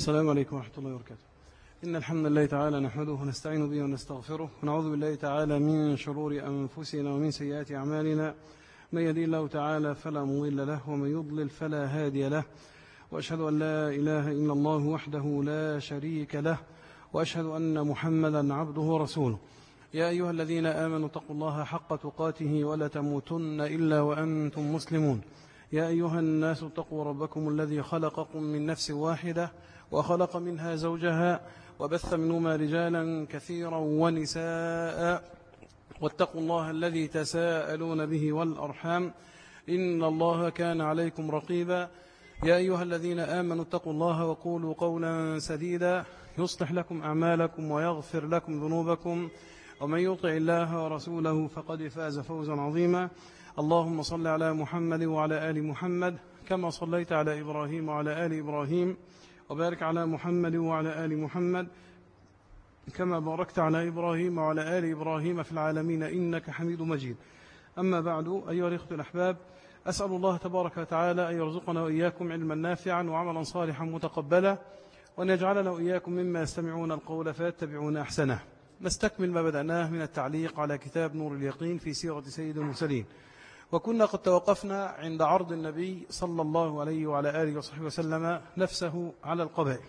السلام عليكم ورحمة الله وبركاته. إن الحمد لله تعالى نحمده ونستعين به ونستغفره ونعوذ بالله تعالى من شرور أنفسنا ومن سيئات أعمالنا. من يهدي الله تعالى فلا مضل له ومن يضلل فلا هادي له، وأشهد أن لا إله إلا الله وحده لا شريك له، وأشهد أن محمدا عبده ورسوله. يا أيها الذين آمنوا اتقوا الله حق تقاته ولا تموتن إلا وأنتم مسلمون. يا أيها الناس اتقوا ربكم الذي خلقكم من نفس واحدة وخلق منها زوجها وبث منهما رجالا كثيرا ونساء، واتقوا الله الذي تساءلون به والأرحام إن الله كان عليكم رقيبا. يا أيها الذين آمنوا اتقوا الله وقولوا قولا سديدا يصلح لكم أعمالكم ويغفر لكم ذنوبكم، ومن يطع الله ورسوله فقد فاز فوزا عظيما. اللهم صل على محمد وعلى آل محمد كما صليت على إبراهيم وعلى آل إبراهيم، وبارك على محمد وعلى آل محمد كما باركت على إبراهيم وعلى آل إبراهيم في العالمين إنك حميد مجيد. أما بعد، أيها الإخوة الأحباب، أسأل الله تبارك وتعالى أن يرزقنا وإياكم علما نافعا وعملا صالحا متقبلا، وأن يجعلنا وإياكم مما يستمعون القول فيتبعون أحسنه. نستكمل ما بدأناه من التعليق على كتاب نور اليقين في سيرة سيد المرسلين، وكنا قد توقفنا عند عرض النبي صلى الله عليه وعلى آله وصحبه وسلم نفسه على القبائل.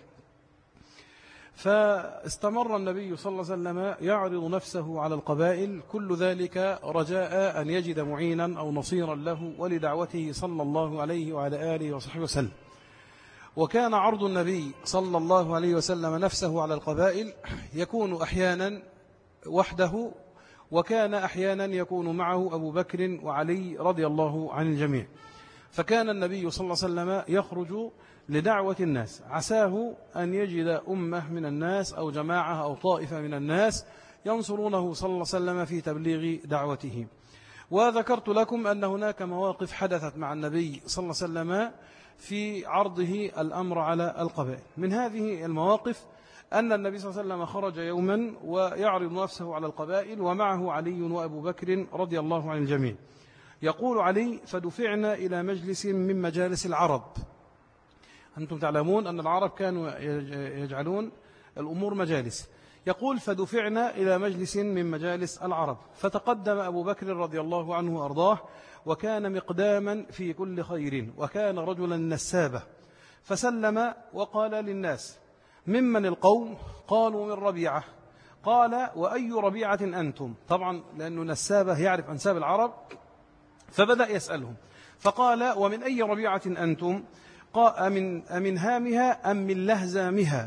فاستمر النبي صلى الله عليه وسلم يعرض نفسه على القبائل، كل ذلك رجاء أن يجد معينا أو نصيرا له ولدعوته صلى الله عليه وعلى آله وصحبه وسلم. وكان عرض النبي صلى الله عليه وسلم نفسه على القبائل يكون أحيانا وحده، وكان أحيانا يكون معه أبو بكر وعلي رضي الله عن الجميع. فكان النبي صلى الله عليه وسلم يخرج لدعوة الناس، عساه أن يجد أمة من الناس أو جماعة أو طائفة من الناس ينصرونه صلى الله عليه وسلم في تبليغ دعوته. وذكرت لكم أن هناك مواقف حدثت مع النبي صلى الله عليه وسلم في عرضه الأمر على القبائل. من هذه المواقف أن النبي صلى الله عليه وسلم خرج يوما ويعرض نفسه على القبائل، ومعه علي وأبو بكر رضي الله عن الجميع. يقول علي: فدفعنا إلى مجلس من مجالس العرب. أنتم تعلمون أن العرب كانوا يجعلون الأمور مجالس. يقول: فدفعنا إلى مجلس من مجالس العرب، فتقدم أبو بكر رضي الله عنه وأرضاه، وكان مقداما في كل خير، وكان رجلا نسابة، فسلم وقال للناس: ممن القوم؟ قالوا: من ربيعة. قال: وأي ربيعة أنتم؟ طبعا لأنه نسابة يعرف أنساب العرب، فبدأ يسألهم، فقال: ومن أي ربيعة أنتم؟ أمن هامها أم من لهزامها؟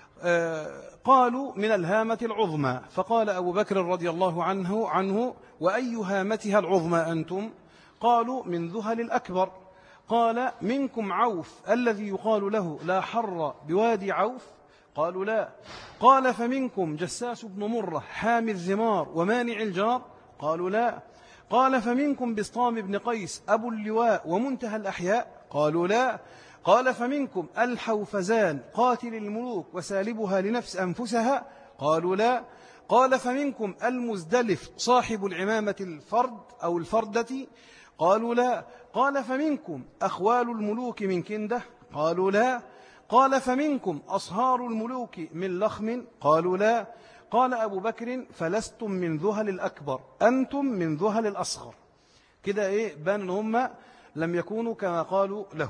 قالوا: من الهامة العظمى. فقال أبو بكر رضي الله عنه: وأي هامتها العظمى أنتم؟ قالوا: من ذهل الأكبر. قال: منكم عوف الذي يقال له لا حر بوادي عوف؟ قالوا: لا. قال: فمنكم جساس بن مرة حامي الذمار ومانع الجار؟ قالوا: لا. قال: فمنكم بسطام بن قيس أبو اللواء ومنتهى الأحياء؟ قالوا: لا. قال: فمنكم الحوفزان قاتل الملوك وسالبها لنفس أنفسها؟ قالوا: لا. قال: فمنكم المزدلف صاحب العمامة الفرد أو الفردة؟ قالوا: لا. قال: فمنكم أخوال الملوك من كندة؟ قالوا: لا. قال: فمنكم أصهار الملوك من لخم؟ قالوا: لا. قال أبو بكر: فلستم من ذهل الأكبر، أنتم من ذهل الأصغر. كده بان أن هم لم يكونوا كما قالوا له.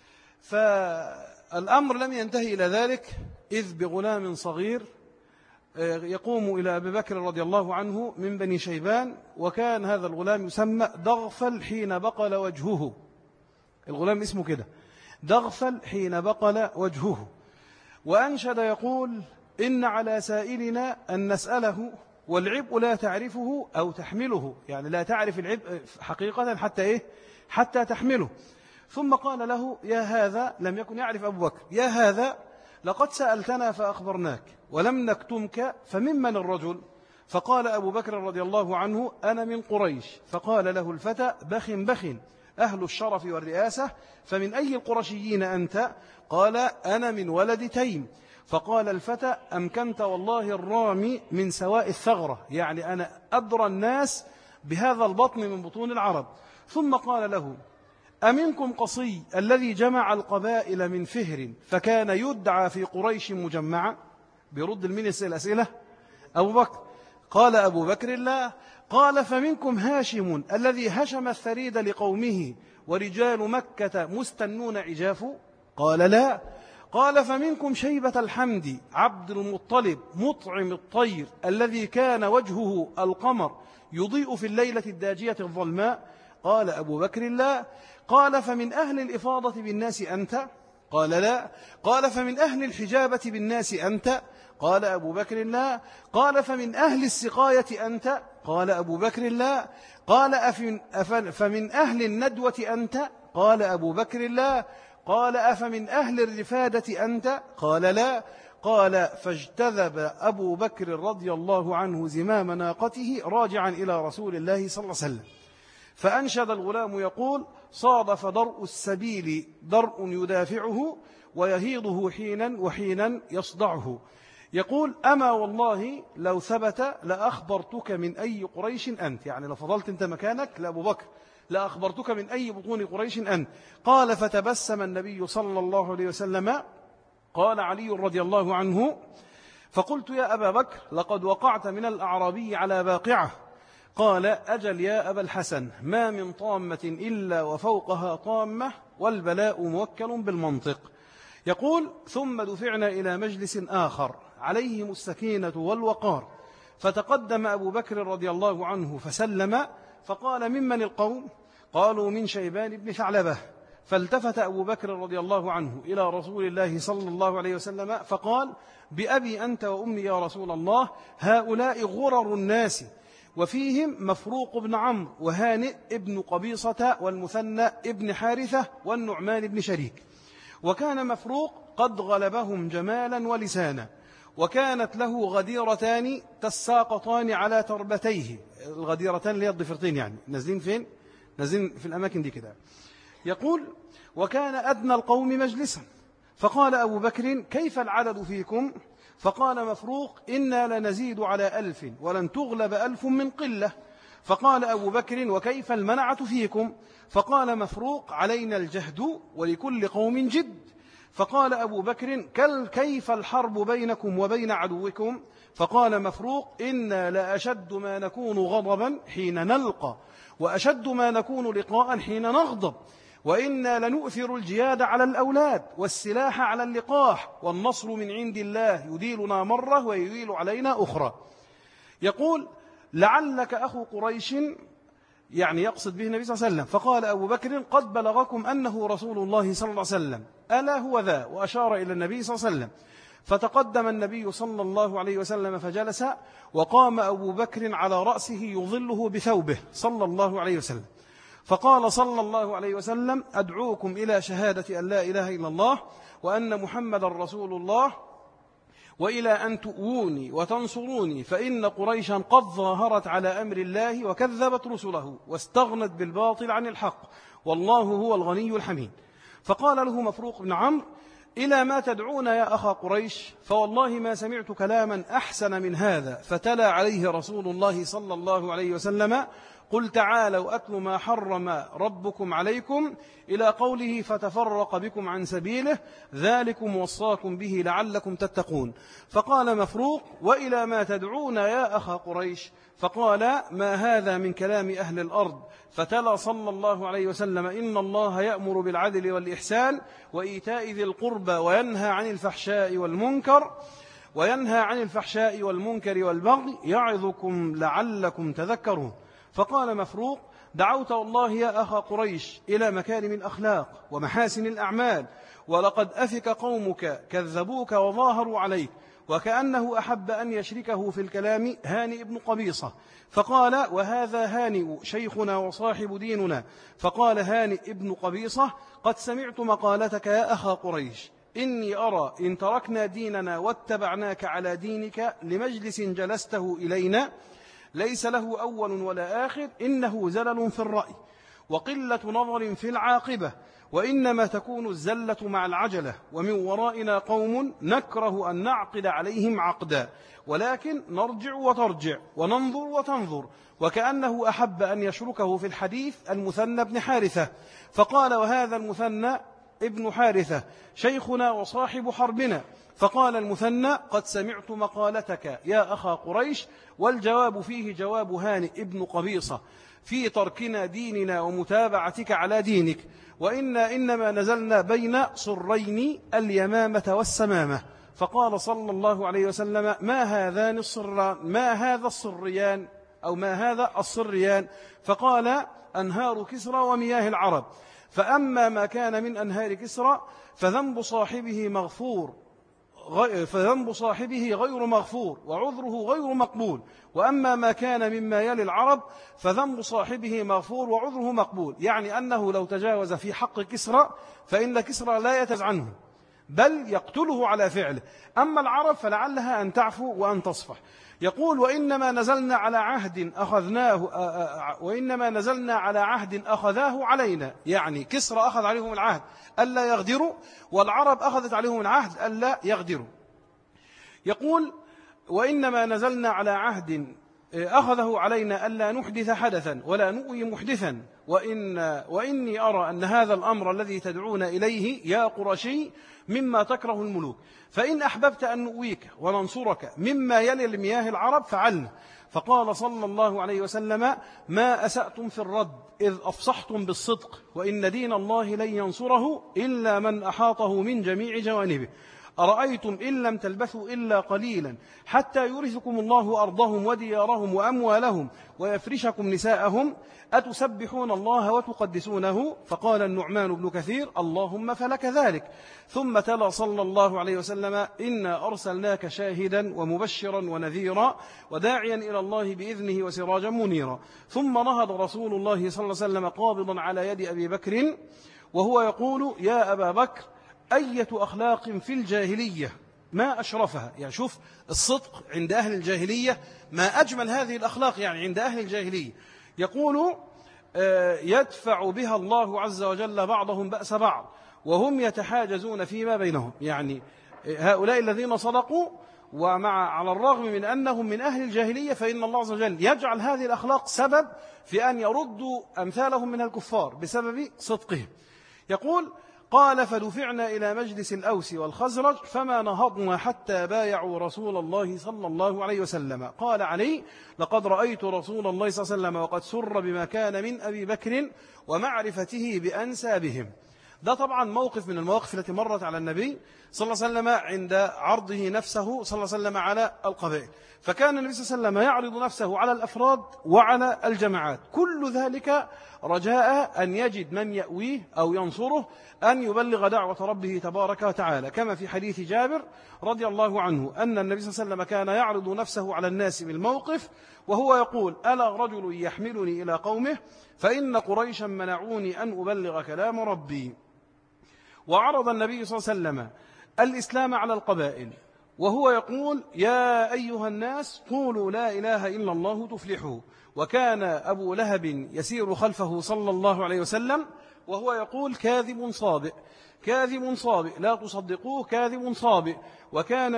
فالأمر لم ينتهي إلى ذلك، إذ بغلام صغير يقوم إلى أبي بكر رضي الله عنه من بني شيبان، وكان هذا الغلام يسمى دغفل حين بقل وجهه. الغلام اسمه كده، دغفل حين بقل وجهه. وأنشد يقول: إن على سائلنا أن نسأله، والعبء لا تعرفه أو تحمله، يعني لا تعرف العبء حقيقة حتى تحمله. ثم قال له: يا هذا، لم يكن يعرف أبو بكر، يا هذا لقد سألتنا فأخبرناك ولم نكتمك، فممن الرجل؟ فقال أبو بكر رضي الله عنه: أنا من قريش. فقال له الفتى: بخ بخ، أهل الشرف والرئاسة، فمن أي القرشيين أنت؟ قال: أنا من ولد تيم. فقال الفتى: أمكنت والله الرامي من سواء الثغرة، يعني أنا أدرى الناس بهذا البطن من بطون العرب. ثم قال له: أمنكم قصي الذي جمع القبائل من فهر فكان يدعى في قريش مجمعة؟ بيرد المنس الأسئلة أبو بكر. قال أبو بكر لا. قال فمنكم هاشم الذي هشم الثريد لقومه ورجال مكة مستنون عجاف؟ قال لا. قال فمنكم شيبة الحمد عبد المطلب مطعم الطير الذي كان وجهه القمر يضيء في الليلة الداجية الظلماء؟ قال أبو بكر لا. قال فمن أهل الإفاضة بالناس أنت؟ قال لا. قال فمن أهل الحجابة بالناس أنت؟ قال أبو بكر لا. قال فمن أهل السقاية أنت؟ قال أبو بكر لا. قال فمن أهل الندوة أنت؟ قال أبو بكر لا. قال أفمن أهل الرفادة أنت؟ قال لا. قال فاجتذب أبو بكر رضي الله عنه زمام ناقته راجعا إلى رسول الله صلى الله عليه وسلم، فأنشد الغلام يقول: صادف درء السبيل درء يدافعه ويهيضه حينا وحينا يصدعه. يقول: أما والله لو ثبت لأخبرتك من أي قريش أنت، يعني لو فضلت أنت مكانك لأبو بكر لأخبرتك من أي بطون قريش أنت. قال فتبسم النبي صلى الله عليه وسلم. قال علي رضي الله عنه: فقلت يا أبا بكر لقد وقعت من الأعرابي على باقعة. قال: أجل يا أبا الحسن، ما من طامة إلا وفوقها طامة، والبلاء موكل بالمنطق. يقول: ثم دفعنا إلى مجلس آخر عليهم السكينة والوقار، فتقدم أبو بكر رضي الله عنه فسلم، فقال: ممن القوم؟ قالوا: من شيبان بن ثعلبة. فالتفت أبو بكر رضي الله عنه إلى رسول الله صلى الله عليه وسلم فقال: بأبي أنت وأمي يا رسول الله، هؤلاء غرر الناس، وفيهم مفروق بن عمرو وهانئ ابن قبيصة والمثنى ابن حارثة والنعمان بن شريك. وكان مفروق قد غلبهم جمالا ولسانا، وكانت له غديرتان تساقطان على تربتيه. الغديرتان اللي هي الضفرتين، يعني نازلين فين؟ نازلين في الأماكن دي كده. يقول: وكان أدنى القوم مجلسا. فقال أبو بكر: كيف العدد فيكم؟ فقال مفروق: إنا لنزيد على 1000 ولن تغلب 1000 من قلة. فقال أبو بكر: وكيف المنعة فيكم؟ فقال مفروق: علينا الجهد ولكل قوم جد. فقال أبو بكر: كيف الحرب بينكم وبين عدوكم؟ فقال مفروق: إنا لأشد ما نكون غضبا حين نلقى، وأشد ما نكون لقاء حين نغضب، وإنا لنؤثر الجياد على الأولاد والسلاح على اللقاح، والنصر من عند الله يديلنا مرة ويديل علينا أخرى. يقول: لعلك أخو قريش، يعني يقصد به النبي صلى الله عليه وسلم. فقال أبو بكر: قد بلغكم أنه رسول الله صلى الله عليه وسلم، ألا هو ذا؟ وأشار إلى النبي صلى الله عليه وسلم. فتقدم النبي صلى الله عليه وسلم فجلس، وقام أبو بكر على رأسه يظله بثوبه صلى الله عليه وسلم. فقال صلى الله عليه وسلم: أدعوكم إلى شهادة أن لا إله إلا الله وأن محمد رسول الله، وإلى أن تؤوني وتنصروني، فإن قريشا قد ظاهرت على أمر الله وكذبت رسله واستغنت بالباطل عن الحق، والله هو الغني الحميد. فقال له مفروق بن عمرو: إلى ما تدعون يا أخا قريش؟ فوالله ما سمعت كلاما أحسن من هذا. فتلا عليه رسول الله صلى الله عليه وسلم: قل تعالوا أتل ما حرم ربكم عليكم، إلى قوله: فتفرق بكم عن سبيله، ذلكم وصاكم به لعلكم تتقون. فقال مفروق: وإلى ما تدعون يا أخا قريش؟ فقال: ما هذا من كلام أهل الأرض. فتلا صلى الله عليه وسلم: إن الله يأمر بالعدل والإحسان وإيتاء ذي القربى وينهى عن الفحشاء والمنكر والبغي يعظكم لعلكم تذكرون. فقال مفروق: دعوت والله يا أخا قريش إلى مكارم الأخلاق ومحاسن الأعمال، ولقد أفك قومك كذبوك وظاهروا عليك. وكأنه أحب أن يشركه في الكلام هانئ بن قبيصة. فقال: وهذا هانئ شيخنا وصاحب ديننا. فقال هانئ بن قبيصة: قد سمعت مقالتك يا أخا قريش، إني أرى إن تركنا ديننا واتبعناك على دينك لمجلس جلسته إلينا ليس له أول ولا آخر، إنه زلل في الرأي وقلة نظر في العاقبة، وإنما تكون الزلة مع العجلة، ومن ورائنا قوم نكره أن نعقد عليهم عقدا، ولكن نرجع وترجع وننظر وتنظر. وكأنه أحب أن يشركه في الحديث المثنى بن حارثة، فقال: وهذا المثنى ابن حارثة شيخنا وصاحب حربنا. فقال المثنى: قد سمعت مقالتك يا أخا قريش، والجواب فيه جواب هانئ ابن قبيصة في تركنا ديننا ومتابعتك على دينك، وإنا إنما نزلنا بين صرين اليمامة والسمامة. فقال صلى الله عليه وسلم: ما هذان الصران، ما هذا الصريان، أو ما هذا الصريان؟ فقال: أنهار كسرى ومياه العرب. فأما ما كان من أنهار كسرى فذنب صاحبه غير مغفور وعذره غير مقبول، وأما ما كان مما يلي العرب فذنب صاحبه مغفور وعذره مقبول. يعني أنه لو تجاوز في حق كسرى فإن كسرى لا يتجاوز عنه بل يقتله على فعله، أما العرب فلعلها أن تعفو وأن تصفح. يقول: وإنما نزلنا على عهد أخذاه علينا، يعني كسرى أخذ عليهم العهد ألا يغدروا، والعرب أخذت عليهم العهد ألا يغدروا. يقول: وإنما نزلنا على عهد أخذه علينا ألا نحدث حدثا ولا نؤوي محدثا، وإني أرى أن هذا الأمر الذي تدعون إليه يا قرشي مما تكره الملوك، فإن أحببت أن نؤويك وننصرك مما يلي المياه العرب فعلنا. فقال صلى الله عليه وسلم: ما أسأتم في الرد إذ أفصحتم بالصدق، وإن دين الله لن ينصره إلا من أحاطه من جميع جوانبه. أرأيتم إن لم تلبثوا إلا قليلا حتى يورثكم الله أرضهم وديارهم وأموالهم ويفرشكم نساءهم، أتسبحون الله وتقدسونه؟ فقال النعمان بن كثير: اللهم فلك ذلك. ثم تلا صلى الله عليه وسلم: إنا أرسلناك شاهدا ومبشرا ونذيرا وداعيا إلى الله بإذنه وسراجا منيرا. ثم نهض رسول الله صلى الله عليه وسلم قابضا على يد أبي بكر وهو يقول: يا أبا بكر، أية أخلاق في الجاهلية ما أشرفها. يعني شوف الصدق عند أهل الجاهلية، ما أجمل هذه الأخلاق يعني عند أهل الجاهلية. يقول: يدفع بها الله عز وجل بعضهم بأس بعض وهم يتحاجزون فيما بينهم. يعني هؤلاء الذين صدقوا على الرغم من أنهم من أهل الجاهلية، فإن الله عز وجل يجعل هذه الأخلاق سبب في أن يردوا أمثالهم من الكفار بسبب صدقهم. يقول: قال: فدفعنا إلى مجلس الأوس والخزرج فما نهضنا حتى بايعوا رسول الله صلى الله عليه وسلم. قال علي: لقد رأيت رسول الله صلى الله عليه وسلم وقد سر بما كان من أبي بكر ومعرفته بأنسابهم. ده طبعا موقف من المواقف التي مرت على النبي صلى الله عليه وسلم عند عرضه نفسه صلى الله عليه وسلم على القبائل، فكان النبي صلى الله عليه وسلم يعرض نفسه على الأفراد وعلى الجماعات، كل ذلك رجاء أن يجد من يأويه أو ينصره أن يبلغ دعوة ربه تبارك وتعالى، كما في حديث جابر رضي الله عنه أن النبي صلى الله عليه وسلم كان يعرض نفسه على الناس بالموقف وهو يقول: ألا رجل يحملني إلى قومه فإن قريشا منعوني أن أبلغ كلام ربي. وعرض النبي صلى الله عليه وسلم الإسلام على القبائل وهو يقول: يا أيها الناس قولوا لا إله إلا الله تفلحوا. وكان أبو لهب يسير خلفه صلى الله عليه وسلم وهو يقول: كاذب صابئ كاذب صابئ لا تصدقوه كاذب صابئ. وكان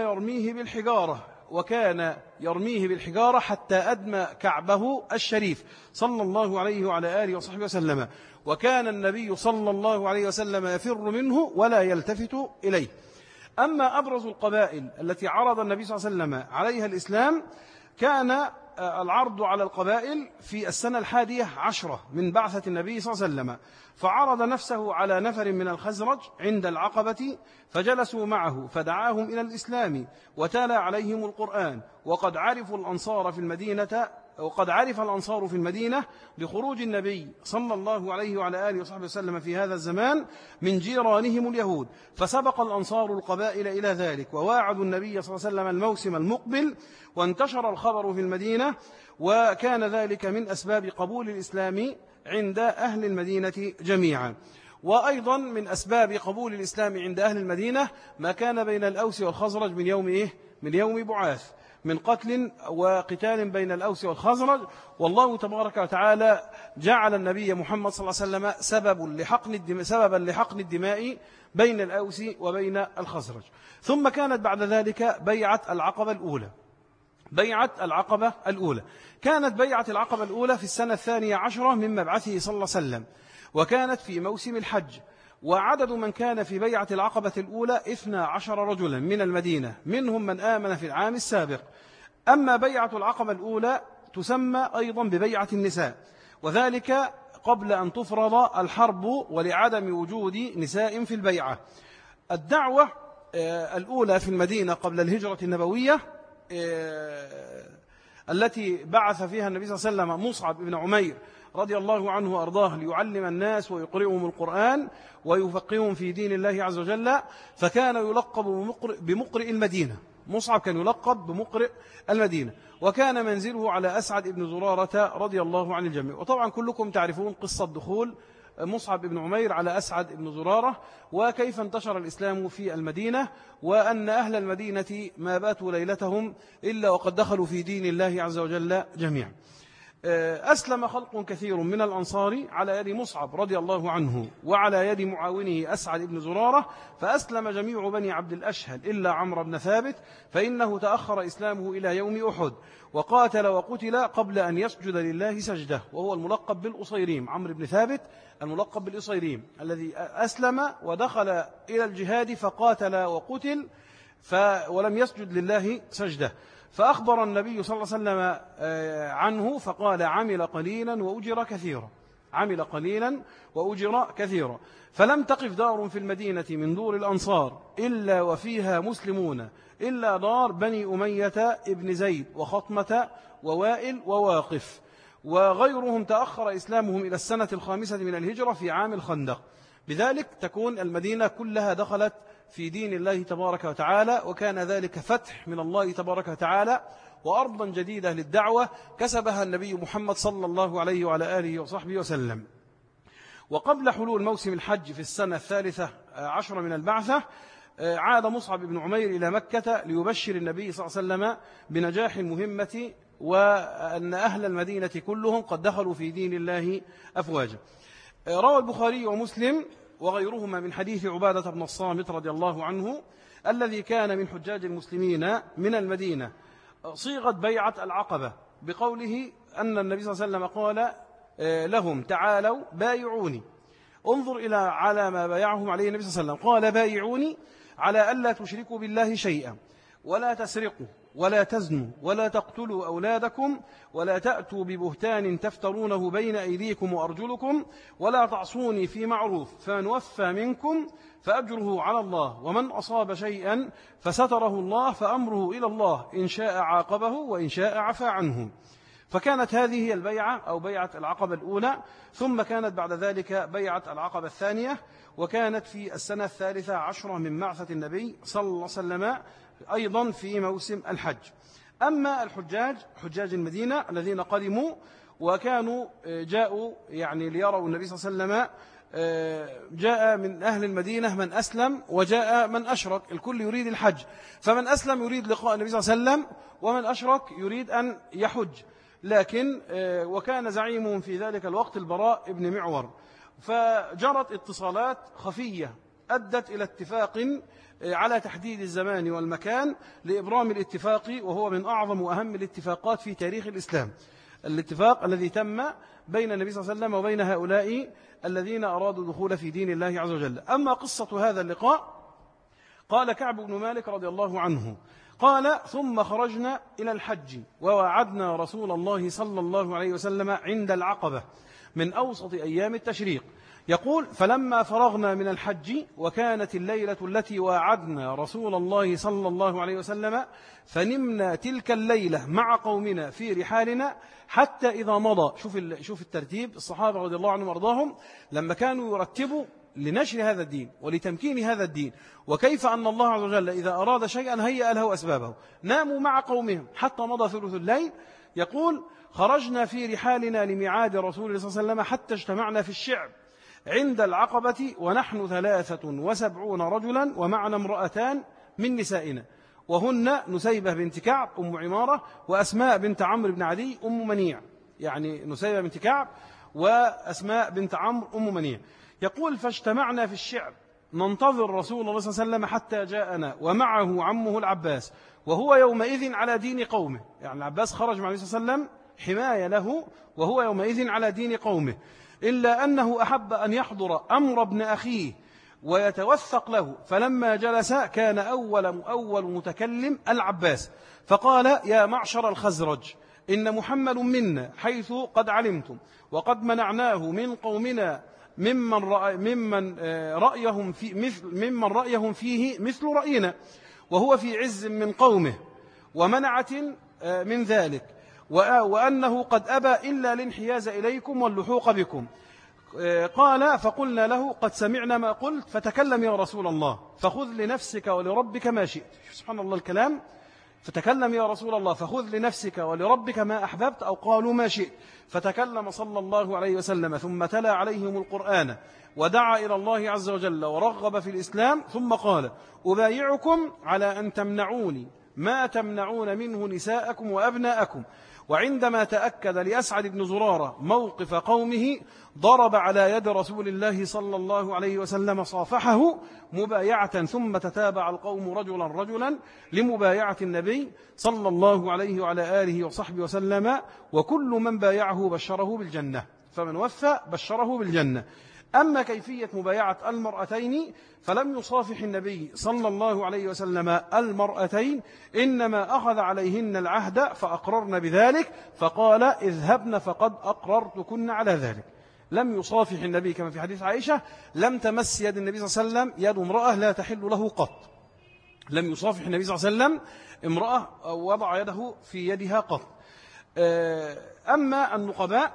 يرميه بالحجارة حتى أدمى كعبه الشريف صلى الله عليه وعلى آله وصحبه وسلم. وكان النبي صلى الله عليه وسلم يفر منه ولا يلتفت إليه. أما أبرز القبائل التي عرض النبي صلى الله عليه وسلم عليها الإسلام، كان العرض على القبائل في السنة 11 من بعثة النبي صلى الله عليه وسلم، فعرض نفسه على نفر من الخزرج عند العقبة فجلسوا معه فدعاهم إلى الإسلام وتلا عليهم القرآن. وقد عرف الأنصار في المدينة بخروج النبي صلى الله عليه وعلى آله وصحبه وسلم في هذا الزمان من جيرانهم اليهود، فسبق الأنصار القبائل إلى ذلك وواعدوا النبي صلى الله عليه وسلم الموسم المقبل، وانتشر الخبر في المدينة، وكان ذلك من أسباب قبول الإسلام عند أهل المدينة جميعا. وأيضا من أسباب قبول الإسلام عند أهل المدينة ما كان بين الأوس والخزرج من يوم بعاث. من قتل وقتال بين الأوس والخزرج، والله تبارك وتعالى جعل النبي محمد صلى الله عليه وسلم سببا لحقن الدماء بين الأوس وبين الخزرج. ثم كانت بعد ذلك بيعة العقبة الأولى. بيعة العقبة الأولى كانت بيعة العقبة الأولى في السنة 12 من مبعثه صلى الله عليه وسلم، وكانت في موسم الحج، وعدد من كان في بيعة العقبة الأولى 12 رجلا من المدينة، منهم من آمن في العام السابق. أما بيعة العقبة الأولى تسمى أيضا ببيعة النساء، وذلك قبل أن تفرض الحرب ولعدم وجود نساء في البيعة. الدعوة الأولى في المدينة قبل الهجرة النبوية التي بعث فيها النبي صلى الله عليه وسلم مصعب بن عمير رضي الله عنه وأرضاه ليعلم الناس ويقرئهم القرآن ويفقههم في دين الله عز وجل، فكان يلقب بمقرئ المدينة. مصعب كان يلقب بمقرئ المدينة، وكان منزله على أسعد بن زرارة رضي الله عن الجميع. وطبعا كلكم تعرفون قصة دخول مصعب بن عمير على أسعد بن زرارة، وكيف انتشر الإسلام في المدينة، وأن أهل المدينة ما باتوا ليلتهم إلا وقد دخلوا في دين الله عز وجل جميعا. أسلم خلق كثير من الأنصار على يد مصعب رضي الله عنه وعلى يد معاونه أسعد بن زرارة، فأسلم جميع بني عبد الأشهل إلا عمرو بن ثابت، فإنه تأخر إسلامه إلى يوم أحد، وقاتل وقتل قبل أن يسجد لله سجده، وهو الملقب بالأصيريم. عمرو بن ثابت الملقب بالأصيريم الذي أسلم ودخل إلى الجهاد فقاتل وقتل ولم يسجد لله سجده، فأخبر النبي صلى الله عليه وسلم عنه فقال: عمل قليلا وأجر كثيرا. عمل قليلا وأجر كثيرا. فلم تقف دار في المدينة من دور الأنصار إلا وفيها مسلمون، إلا دار بني أمية ابن زيد وخطمة ووائل وواقف، وغيرهم تأخر إسلامهم إلى السنة 5 من الهجرة في عام الخندق. بذلك تكون المدينة كلها دخلت في دين الله تبارك وتعالى، وكان ذلك فتح من الله تبارك وتعالى وأرضا جديدة للدعوة كسبها النبي محمد صلى الله عليه وعلى آله وصحبه وسلم. وقبل حلول موسم الحج في السنة 13 من البعثة عاد مصعب بن عمير إلى مكة ليبشر النبي صلى الله عليه وسلم بنجاح المهمة، وأن أهل المدينة كلهم قد دخلوا في دين الله أفواجا. روى البخاري ومسلم وغيرهما من حديث عبادة بن الصامت رضي الله عنه الذي كان من حجاج المسلمين من المدينة، صيغت بيعة العقبة بقوله أن النبي صلى الله عليه وسلم قال لهم: تعالوا بايعوني. انظر إلى على ما بايعهم عليه النبي صلى الله عليه وسلم، قال: بايعوني على ألا تشركوا بالله شيئا، ولا تسرقوا، ولا تزنوا، ولا تقتلوا أولادكم، ولا تأتوا ببهتان تفترونه بين أيديكم وأرجلكم، ولا تعصوني في معروف، فمن وفى منكم فأجره على الله، ومن أصاب شيئا فستره الله فأمره إلى الله، إن شاء عاقبه وإن شاء عفى عنه. فكانت هذه هي البيعة أو بيعة العقبة الأولى. ثم كانت بعد ذلك بيعة العقبة الثانية، وكانت في السنة 13 من بعثة النبي صلى الله عليه وسلم أيضا في موسم الحج. أما الحجاج حجاج المدينة الذين قدموا وكانوا جاءوا يعني ليروا النبي صلى الله عليه وسلم، جاء من أهل المدينة من أسلم وجاء من أشرك، الكل يريد الحج، فمن أسلم يريد لقاء النبي صلى الله عليه وسلم، ومن أشرك يريد أن يحج. لكن وكان زعيمهم في ذلك الوقت البراء ابن معور، فجرت اتصالات خفية أدت إلى اتفاق على تحديد الزمان والمكان لإبرام الاتفاق، وهو من أعظم وأهم الاتفاقات في تاريخ الإسلام، الاتفاق الذي تم بين النبي صلى الله عليه وسلم وبين هؤلاء الذين أرادوا دخول في دين الله عز وجل. أما قصة هذا اللقاء، قال كعب بن مالك رضي الله عنه قال: ثم خرجنا إلى الحج ووعدنا رسول الله صلى الله عليه وسلم عند العقبة من أوسط أيام التشريق. يقول: فلما فرغنا من الحج وكانت الليلة التي واعدنا رسول الله صلى الله عليه وسلم، فنمنا تلك الليلة مع قومنا في رحالنا حتى إذا مضى. شوف الترتيب، الصحابة رضي الله عنهم وارضاهم لما كانوا يرتبوا لنشر هذا الدين ولتمكين هذا الدين، وكيف أن الله عز وجل إذا أراد شيئا هيأ له أسبابه. ناموا مع قومهم حتى مضى ثلث الليل. يقول: خرجنا في رحالنا لميعاد رسول الله صلى الله عليه وسلم حتى اجتمعنا في الشعب عند العقبة ونحن 73 رجلا ومعنا امرأتان من نسائنا. وهن نسيبة بنت كعب أم عمارة وأسماء بنت عمرو بن عدي أم منيع، يعني نسيبة بنت كعب وأسماء بنت عمرو أم منيع. يقول فاجتمعنا في الشعب ننتظر رسول الله صلى الله عليه وسلم حتى جاءنا ومعه عمه العباس وهو يومئذ على دين قومه، يعني العباس خرج مع النبي صلى الله عليه وسلم حماية له وهو يومئذ على دين قومه، إلا أنه أحب أن يحضر أمر ابن أخيه ويتوثق له، فلما جلس كان أول متكلم العباس، فقال يا معشر الخزرج إن محمد منا حيث قد علمتم، وقد منعناه من قومنا ممن رأيهم فيه مثل رأينا، وهو في عز من قومه ومنعة من ذلك، وأنه قد أبى إلا الانحياز إليكم واللحوق بكم. قال فقلنا له قد سمعنا ما قلت فتكلم يا رسول الله فخذ لنفسك ولربك ما شئت. سبحان الله الكلام، فتكلم يا رسول الله فخذ لنفسك ولربك ما أحببت، أو قالوا ما شئت. فتكلم صلى الله عليه وسلم ثم تلا عليهم القرآن ودعا إلى الله عز وجل ورغب في الإسلام، ثم قال أبايعكم على أن تمنعوني ما تمنعون منه نساءكم وأبناءكم. وعندما تأكد لأسعد بن زرارة موقف قومه ضرب على يد رسول الله صلى الله عليه وسلم صافحه مبايعة، ثم تتابع القوم رجلا رجلا لمبايعة النبي صلى الله عليه وعلى آله وصحبه وسلم، وكل من بايعه بشره بالجنة، فمن وفى بشره بالجنة. أما كيفية مبايعة المرأتين فلم يصافح النبي صلى الله عليه وسلم المرأتين، إنما أخذ عليهن العهد فأقررن بذلك، فقال اذهبن فقد أقررتكن على ذلك. لم يصافح النبي كما في حديث عائشة لم تمس يد النبي صلى الله عليه وسلم يد امرأة لا تحل له قط، لم يصافح النبي صلى الله عليه وسلم امرأة أو وضع يده في يدها قط. أما النقباء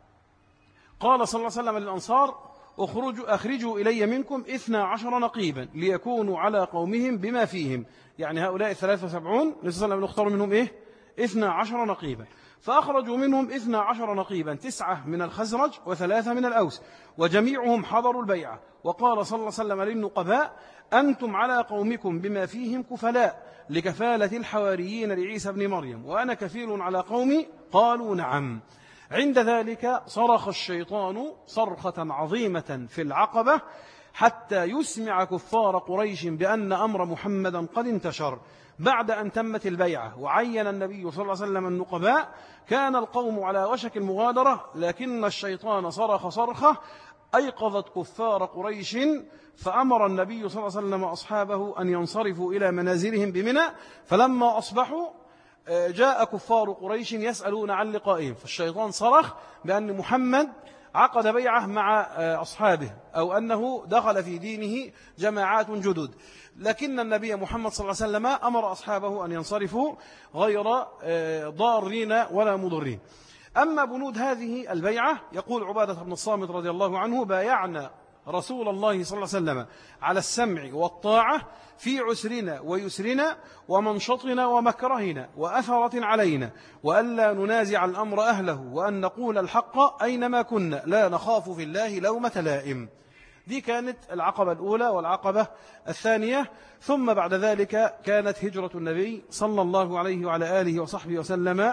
قال صلى الله عليه وسلم للأنصار أخرجوا إلي منكم 12 نقيبا ليكونوا على قومهم بما فيهم، يعني هؤلاء 73 نسأل الله نختار منهم 12 نقيبا، فأخرجوا منهم 12 نقيبا 9 من الخزرج و3 من الأوس، وجميعهم حضروا البيعة. وقال صلى الله عليه وسلم للنقباء أنتم على قومكم بما فيهم كفلاء لكفالة الحواريين لعيسى بن مريم، وأنا كفيل على قومي، قالوا نعم. عند ذلك صرخ الشيطان صرخة عظيمة في العقبة حتى يسمع كفار قريش بأن أمر محمدا قد انتشر. بعد أن تمت البيعة وعين النبي صلى الله عليه وسلم النقباء كان القوم على وشك المغادرة، لكن الشيطان صرخ صرخة أيقظت كفار قريش، فأمر النبي صلى الله عليه وسلم أصحابه أن ينصرفوا إلى منازلهم بمنى، فلما أصبحوا جاء كفار قريش يسألون عن لقائهم، فالشيطان صرخ بأن محمد عقد بيعة مع أصحابه أو أنه دخل في دينه جماعات جدد، لكن النبي محمد صلى الله عليه وسلم أمر أصحابه أن ينصرفوا غير ضارين ولا مضرين. أما بنود هذه البيعة يقول عبادة بن الصامت رضي الله عنه بايعنا رسول الله صلى الله عليه وسلم على السمع والطاعة في عسرنا ويسرنا ومنشطنا ومكرهنا وأثرة علينا، وألا ننازع الأمر أهله، وأن نقول الحق أينما كنا لا نخاف في الله لومة لائم. دي كانت العقبة الأولى والعقبة الثانية. ثم بعد ذلك كانت هجرة النبي صلى الله عليه وعلى آله وصحبه وسلم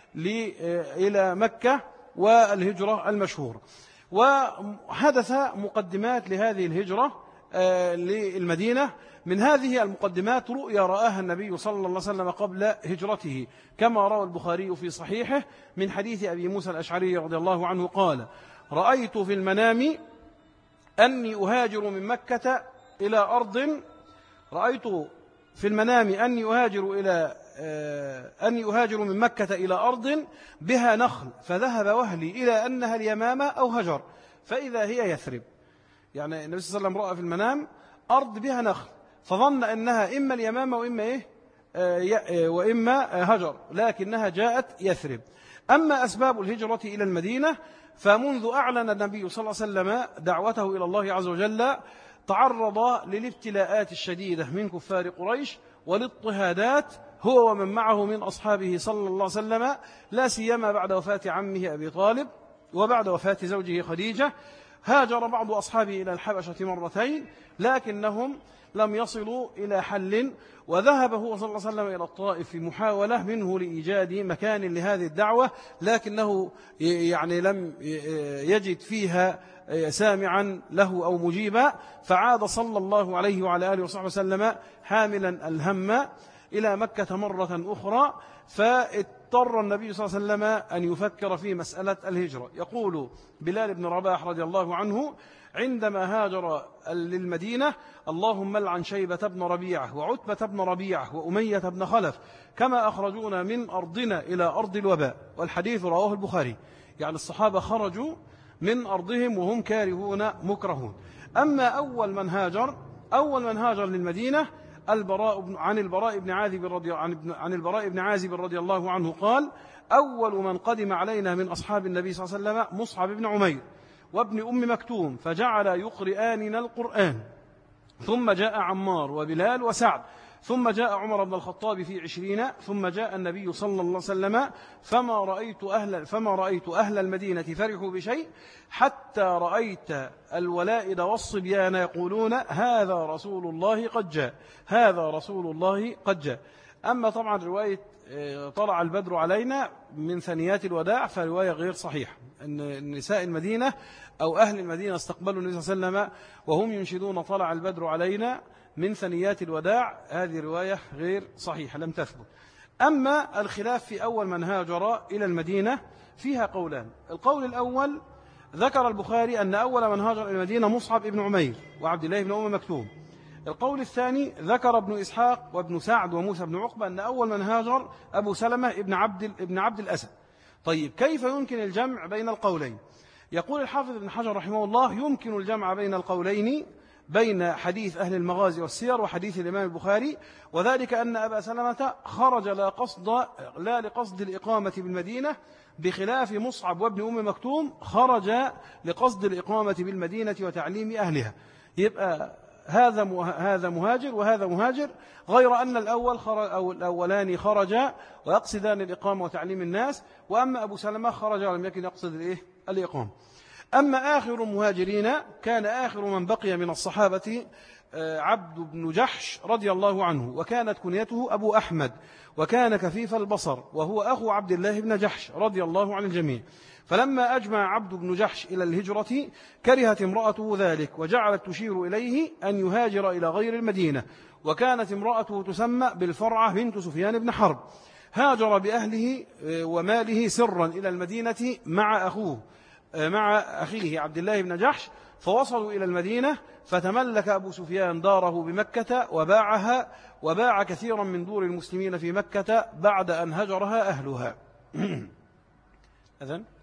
إلى مكة والهجرة المشهورة، وحدث مقدمات لهذه الهجرة للمدينة. من هذه المقدمات رؤيا رآها النبي صلى الله عليه وسلم قبل هجرته، كما روى البخاري في صحيحه من حديث أبي موسى الأشعري رضي الله عنه قال رأيت في المنام أني أهاجر من مكة إلى أرض رأيت في المنام أني أهاجر من مكة إلى أرض بها نخل، فذهب وهلي إلى أنها اليمامة أو هجر، فإذا هي يثرب. يعني النبي صلى الله عليه وسلم رأى في المنام أرض بها نخل، فظن أنها إما اليمامة وإما هجر، لكنها جاءت يثرب. أما أسباب الهجرة إلى المدينة فمنذ أعلن النبي صلى الله عليه وسلم دعوته إلى الله عز وجل تعرض للابتلاءات الشديدة من كفار قريش والاضطهادات هو ومن معه من أصحابه صلى الله عليه وسلم، لا سيما بعد وفاة عمه أبي طالب وبعد وفاة زوجه خديجة، هاجر بعض أصحابه إلى الحبشة مرتين لكنهم لم يصلوا إلى حل، وذهب هو صلى الله عليه وسلم إلى الطائف في محاولة منه لإيجاد مكان لهذه الدعوة، لكنه يعني لم يجد فيها سامعا له أو مجيبا، فعاد صلى الله عليه وعلى آله وصحبه وسلم حاملا الهم إلى مكة مرة أخرى، فاضطر النبي صلى الله عليه وسلم أن يفكر في مسألة الهجرة. يقول بلال بن رباح رضي الله عنه عندما هاجر للمدينة: اللهم لعن شيبة بن ربيعة وعتبة بن ربيعة وأمية بن خلف كما أخرجونا من أرضنا إلى أرض الوباء. والحديث رواه البخاري. يعني الصحابة خرجوا من أرضهم وهم كارهون مكرهون. أما أول من هاجر للمدينة عن البراء بن عازب رضي الله عنه قال: أول من قدم علينا من أصحاب النبي صلى الله عليه وسلم مصعب بن عمير وابن أم مكتوم، فجعل يقرئاننا القرآن، ثم جاء عمار وبلال وسعد، ثم جاء عمر بن الخطاب في 20، ثم جاء النبي صلى الله عليه وسلم، فما رأيت أهل المدينة فرحوا بشيء حتى رأيت الولائد والصبيان يقولون: هذا رسول الله قد جاء، هذا رسول الله قد جاء. أما طبعا رواية طلع البدر علينا من ثنيات الوداع فرواية غير صحيحة، أن نساء المدينة أو أهل المدينة استقبلوا النبي صلى الله عليه وسلم وهم ينشدون طلع البدر علينا من ثنيات الوداع، هذه رواية غير صحيحة لم تثبت. أما الخلاف في أول من هاجر إلى المدينة فيها قولان. القول الأول ذكر البخاري أن أول من هاجر إلى المدينة مصعب بن عمير وعبد الله بن أم مكتوم. القول الثاني ذكر ابن إسحاق وابن سعد وموسى بن عقبة أن أول من هاجر أبو سلمة ابن عبد الأسد. طيب كيف يمكن الجمع بين القولين؟ يقول الحافظ ابن حجر رحمه الله: يمكن الجمع بين القولين بين حديث أهل المغازي والسير وحديث الإمام البخاري، وذلك أن أبا سلمة خرج لا لقصد الإقامة بالمدينة، بخلاف مصعب وابن أم مكتوم خرج لقصد الإقامة بالمدينة وتعليم أهلها. يبقى هذا مهاجر وهذا مهاجر، غير أن الأولان خرجا ويقصدان الإقامة وتعليم الناس، وأما أبو سلمة خرج ولم يكن يقصد الإقامة. أما آخر المهاجرين كان آخر من بقي من الصحابة عبد بن جحش رضي الله عنه، وكانت كنيته أبو أحمد، وكان كفيف البصر، وهو أخو عبد الله بن جحش رضي الله عن الجميع. فلما أجمع عبد بن جحش إلى الهجرة كرهت امرأته ذلك، وجعلت تشير إليه أن يهاجر إلى غير المدينة، وكانت امرأته تسمى بالفرعة بنت سفيان بن حرب. هاجر بأهله وماله سرا إلى المدينة مع أخيه عبد الله بن جحش، فوصلوا إلى المدينة، فتملك أبو سفيان داره بمكة وباعها، وباع كثيرا من دور المسلمين في مكة بعد أن هجرها أهلها. أذن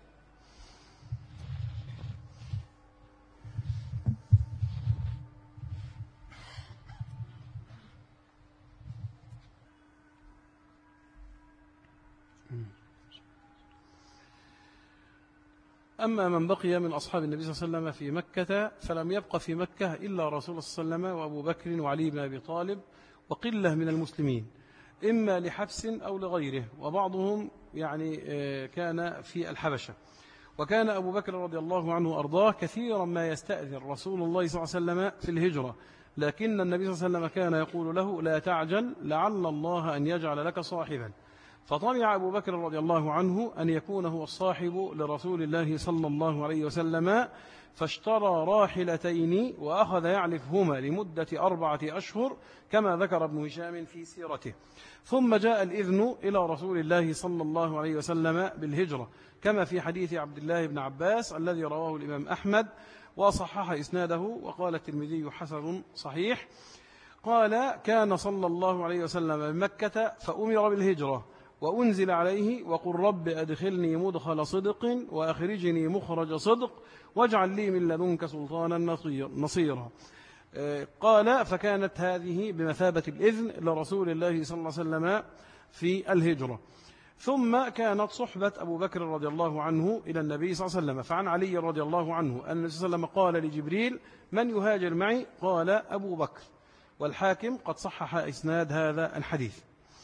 أما من بقي من أصحاب النبي صلى الله عليه وسلم في مكة فلم يبق في مكة إلا رسول صلى الله عليه وسلم وأبو بكر وعلي بن أبي طالب وقلة من المسلمين، إما لحبس أو لغيره، وبعضهم يعني كان في الحبشة. وكان أبو بكر رضي الله عنه وأرضاه كثيرا ما يستأذن رسول الله صلى الله عليه وسلم في الهجرة، لكن النبي صلى الله عليه وسلم كان يقول له: لا تعجل، لعل الله أن يجعل لك صاحبا. فطمع أبو بكر رضي الله عنه أن يكون هو الصاحب لرسول الله صلى الله عليه وسلم، فاشترى راحلتين وأخذ يعلفهما لمدة 4 أشهر كما ذكر ابن هشام في سيرته. ثم جاء الإذن إلى رسول الله صلى الله عليه وسلم بالهجرة، كما في حديث عبد الله بن عباس الذي رواه الإمام أحمد وصحح إسناده، وقال الترمذي حسن صحيح. قال: كان صلى الله عليه وسلم بمكة فأمر بالهجرة، وأنزل عليه: وقل رب أدخلني مدخل صدق وأخرجني مخرج صدق واجعل لي من لدنك سلطانا نصيرا. قال: فكانت هذه بمثابة الإذن لرسول الله صلى الله عليه وسلم في الهجرة. ثم كانت صحبة أبو بكر رضي الله عنه إلى النبي صلى الله عليه وسلم، فعن علي رضي الله عنه أن النبي صلى الله عليه وسلم قال لجبريل: من يهاجر معي؟ قال: أبو بكر. والحاكم قد صحح إسناد هذا الحديث.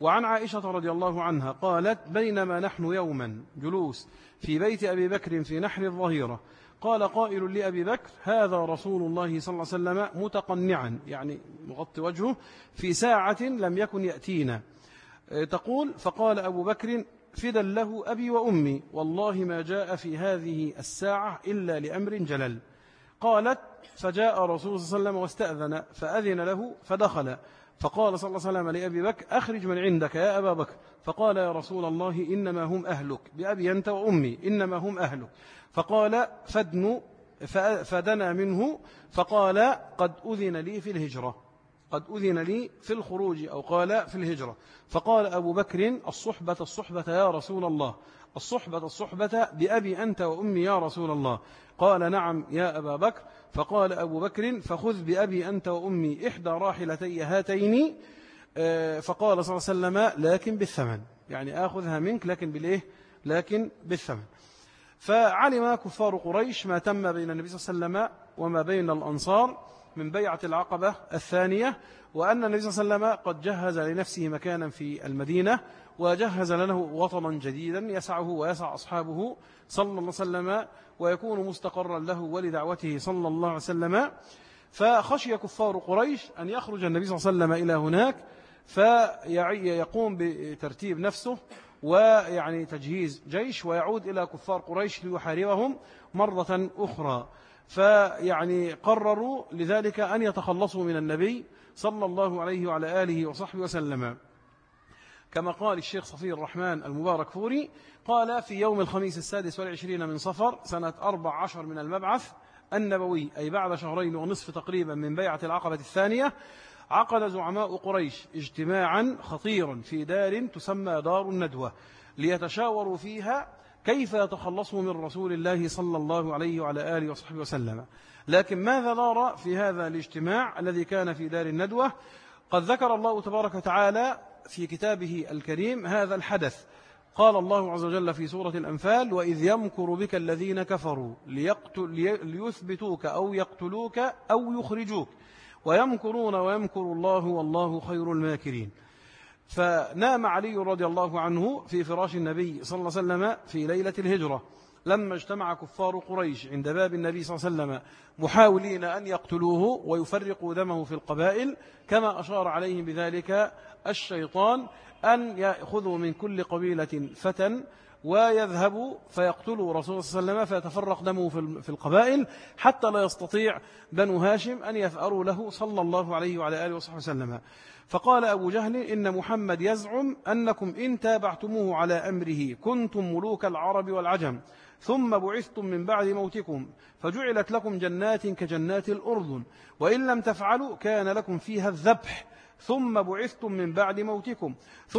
وعن عائشة رضي الله عنها قالت: بينما نحن يوما جلوس في بيت أبي بكر في نحر الظهيرة، قال قائل لأبي بكر: هذا رسول الله صلى الله عليه وسلم متقنعا، يعني مغطي وجهه، في ساعة لم يكن يأتينا. تقول: فقال أبو بكر: فدا له أبي وأمي، والله ما جاء في هذه الساعة إلا لأمر جلل. قالت: فجاء رسول صلى الله عليه وسلم واستأذن فأذن له فدخل، فقال صلى الله عليه وسلم لأبي بكر: أخرج من عندك يا أبا بكر. فقال: يا رسول الله إنما هم أهلك، بأبي أنت وأمي، إنما هم أهلك. فقال: فدنا منه فقال: قد أذن لي في الهجرة، قد أذن لي في الخروج، أو قال في الهجرة. فقال أبو بكر: الصحبة الصحبة يا رسول الله، الصحبة الصحبة بأبي أنت وأمي يا رسول الله. قال: نعم يا أبا بكر. فقال أبو بكر: فخذ بأبي أنت وأمي إحدى راحلتي هاتين. فقال صلى الله عليه وسلم: لكن بالثمن، يعني آخذها منك لكن بالإيه؟ لكن بالثمن. فعلم كفار قريش ما تم بين النبي صلى الله عليه وسلم وما بين الأنصار من بيعة العقبة الثانية، وأن النبي صلى الله عليه وسلم قد جهز لنفسه مكانا في المدينة، وجهز له وطنا جديدا يسعه ويسع أصحابه صلى الله عليه وسلم، ويكون مستقرا له ولدعوته صلى الله عليه وسلم. فخشي كفار قريش أن يخرج النبي صلى الله عليه وسلم إلى هناك، فيقوم بترتيب نفسه ويعني تجهيز جيش، ويعود إلى كفار قريش ليحاربهم مرة أخرى. فيعني قرروا لذلك أن يتخلصوا من النبي صلى الله عليه وعلى آله وصحبه وسلم، كما قال الشيخ صفي الرحمن المبارك فوري، قال: في يوم الخميس 26 من صفر سنة 14 من المبعث النبوي، أي بعد شهرين ونصف تقريبا من بيعة العقبة الثانية، عقد زعماء قريش اجتماعا خطيرا في دار تسمى دار الندوة، ليتشاوروا فيها كيف يتخلصوا من رسول الله صلى الله عليه وعلى آله وصحبه وسلم. لكن ماذا دار في هذا الاجتماع الذي كان في دار الندوة؟ قد ذكر الله تبارك وتعالى في كتابه الكريم هذا الحدث. قال الله عز وجل في سورة الأنفال: وإذ يمكر بك الذين كفروا ليثبتوك أو يقتلوك أو يخرجوك ويمكرون ويمكر الله والله خير الماكرين. فنام علي رضي الله عنه في فراش النبي صلى الله عليه وسلم في ليلة الهجرة، لما اجتمع كفار قريش عند باب النبي صلى الله عليه وسلم محاولين أن يقتلوه ويفرقوا دمه في القبائل، كما أشار عليهم بذلك الشيطان، أن يأخذوا من كل قبيلة فتى ويذهبوا فيقتلوا رسول الله صلى الله عليه وسلم، فيتفرق دمه في القبائل، حتى لا يستطيع بنو هاشم أن يثأروا له صلى الله عليه وعلى آله وصحبه وسلم. فقال أبو جهل: إن محمد يزعم أنكم إن تابعتموه على أمره كنتم ملوك العرب والعجم، ثم بعثتم من بعد موتكم فجعلت لكم جنات كجنات الأردن، وإن لم تفعلوا كان لكم فيها الذبح، ثم بعثتم من بعد موتكم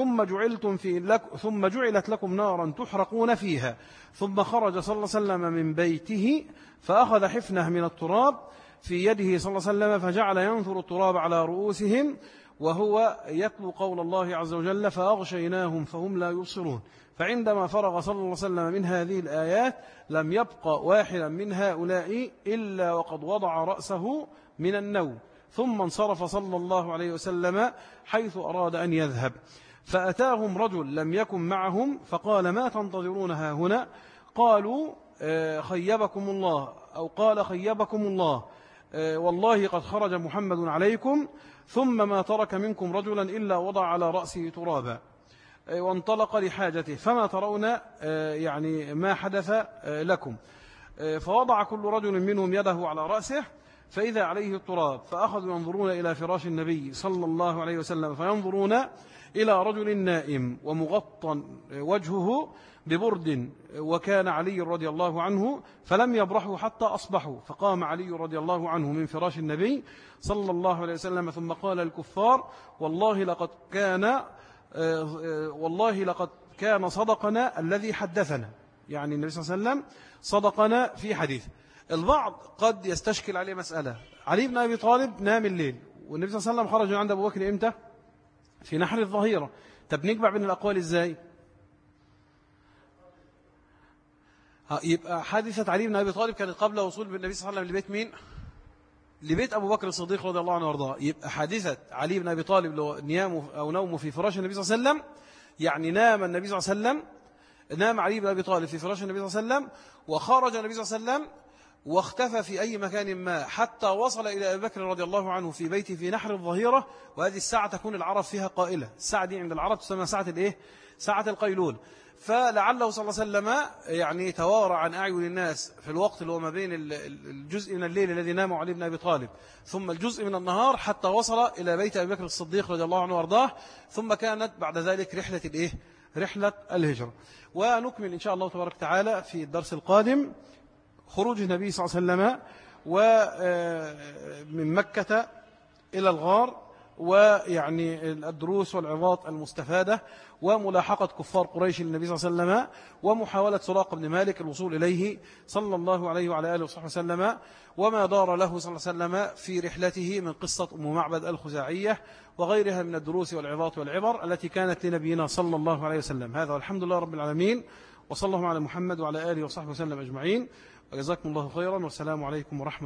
ثم جعلت لكم نارا تحرقون فيها. ثم خرج صلى الله عليه وسلم من بيته فأخذ حفنة من التراب في يده صلى الله عليه وسلم، فجعل ينثر التراب على رؤوسهم وهو يتلو قول الله عز وجل: فأغشيناهم فهم لا يبصرون. فعندما فرغ صلى الله عليه وسلم من هذه الآيات لم يبقى واحدا من هؤلاء إلا وقد وضع رأسه من النوم، ثم انصرف صلى الله عليه وسلم حيث أراد أن يذهب. فأتاهم رجل لم يكن معهم فقال: ما تنتظرونها هنا؟ قالوا: خيبكم الله، أو قال: خيبكم الله، والله قد خرج محمد عليكم، ثم ما ترك منكم رجلا إلا وضع على رأسه ترابا وانطلق لحاجته، فما ترون يعني ما حدث لكم؟ فوضع كل رجل منهم يده على رأسه فإذا عليه التراب، فأخذوا ينظرون إلى فراش النبي صلى الله عليه وسلم، فينظرون إلى رجل نائم ومغطى وجهه ببرد، وكان علي رضي الله عنه، فلم يبرحوا حتى أصبحوا. فقام علي رضي الله عنه من فراش النبي صلى الله عليه وسلم ثم قال الكفار: والله لقد كان صدقنا الذي حدثنا، يعني النبي صلى الله عليه وسلم صدقنا في حديث. البعض قد يستشكل عليه مسألة: علي بن أبي طالب نام الليل، والنبي صلى الله عليه وسلم خرج عند أبو بكر إمتى؟ في نحر الظهيرة. طب نجمع بين الأقوال إزاي؟ يبقى حادثة علي بن أبي طالب كانت قبل وصول النبي صلى الله عليه وسلم لبيت مين؟ لبيت أبو بكر الصديق رضي الله عنه وارضاه، يبقى حادثة علي بن أبي طالب نيامه أو نومه في فراش النبي صلى الله عليه وسلم، يعني نام النبي صلى الله عليه وسلم، نام علي بن أبي طالب في فراش النبي صلى الله عليه وسلم، وخرج النبي صلى الله عليه وسلم واختفى في أي مكان ما حتى وصل إلى أبي بكر رضي الله عنه في بيته في نحر الظهيرة. وهذه الساعة تكون العرب فيها قائلة، الساعة دي عند العرب تسمى ساعة الإيه؟ ساعة القيلول. فلعله صلى الله عليه وسلم يعني توارى عن أعين الناس في الوقت اللي هو ما بين الجزء من الليل الذي نام علي بن أبي طالب ثم الجزء من النهار، حتى وصل إلى بيت أبي بكر الصديق رضي الله عنه وارضاه. ثم كانت بعد ذلك رحلة الإيه؟ رحلة الهجرة. ونكمل إن شاء الله تبارك وتعالى في الدرس القادم خروج النبي صلى الله عليه وسلم ومن مكة إلى الغار، ويعني الدروس والعظات المستفادة، وملاحقة كفار قريش للنبي صلى الله عليه وسلم، ومحاولة سراقة بن مالك الوصول إليه صلى الله عليه وعلى آله وصحبه وسلم، وما دار له صلى الله عليه وسلم في رحلته من قصة أم معبد الخزاعية وغيرها من الدروس والعظات والعبر التي كانت لنبينا صلى الله عليه وسلم. هذا والحمد لله رب العالمين، وصلى الله على محمد وعلى آله وصحبه وسلم أجمعين، وجزاكم الله خيرا، والسلام عليكم ورحمة